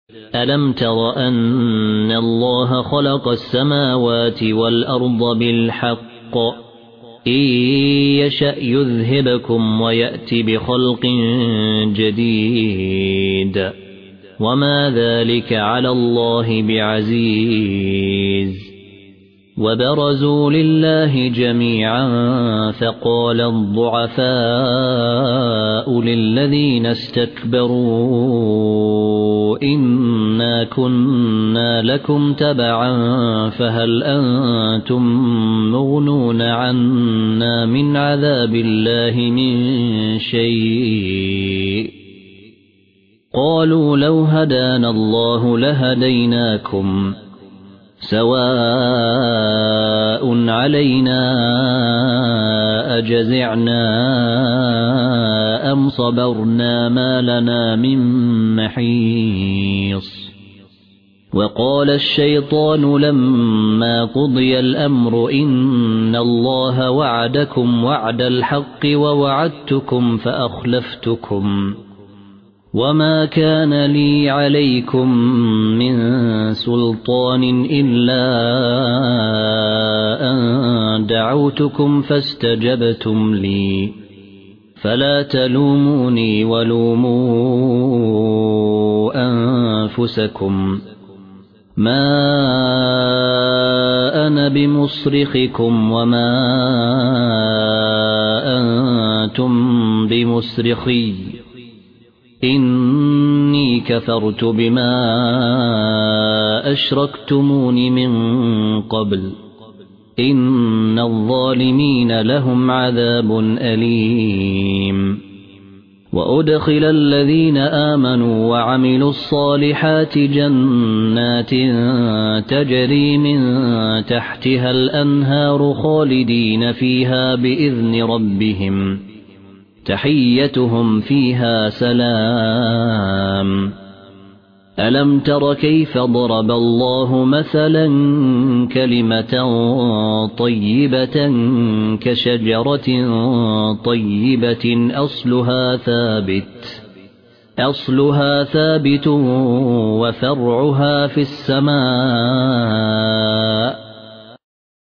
ألم تر أن الله خلق السماوات والأرض بالحق إن يشأ يذهبكم ويأت بخلق جديد وما ذلك على الله بعزيز وبرزوا لله جميعا فقال الضعفاء للذين استكبروا إنا كنا لكم تبعا فهل أنتم مغنون عنا من عذاب الله من شيء قالوا لو هدانا الله لهديناكم سواء علينا أجزعنا أم صبرنا ما لنا من محيص وقال الشيطان لما قضي الأمر إن الله وعدكم وعد الحق ووعدتكم فأخلفتكم وما كان لي عليكم من سلطان إلا أن دعوتكم فاستجبتم لي فلا تلوموني ولوموا أنفسكم ما أنا بمصرخكم وما أنتم بمصرخي إني كفرت بما أشركتمون من قبل إن الظالمين لهم عذاب أليم وأدخل الذين آمنوا وعملوا الصالحات جنات تجري من تحتها الأنهار خالدين فيها بإذن ربهم تحيتهم فيها سلام ألم تر كيف ضرب الله مثلا كلمة طيبة كشجرة طيبة أصلها ثابت وفرعها في السماء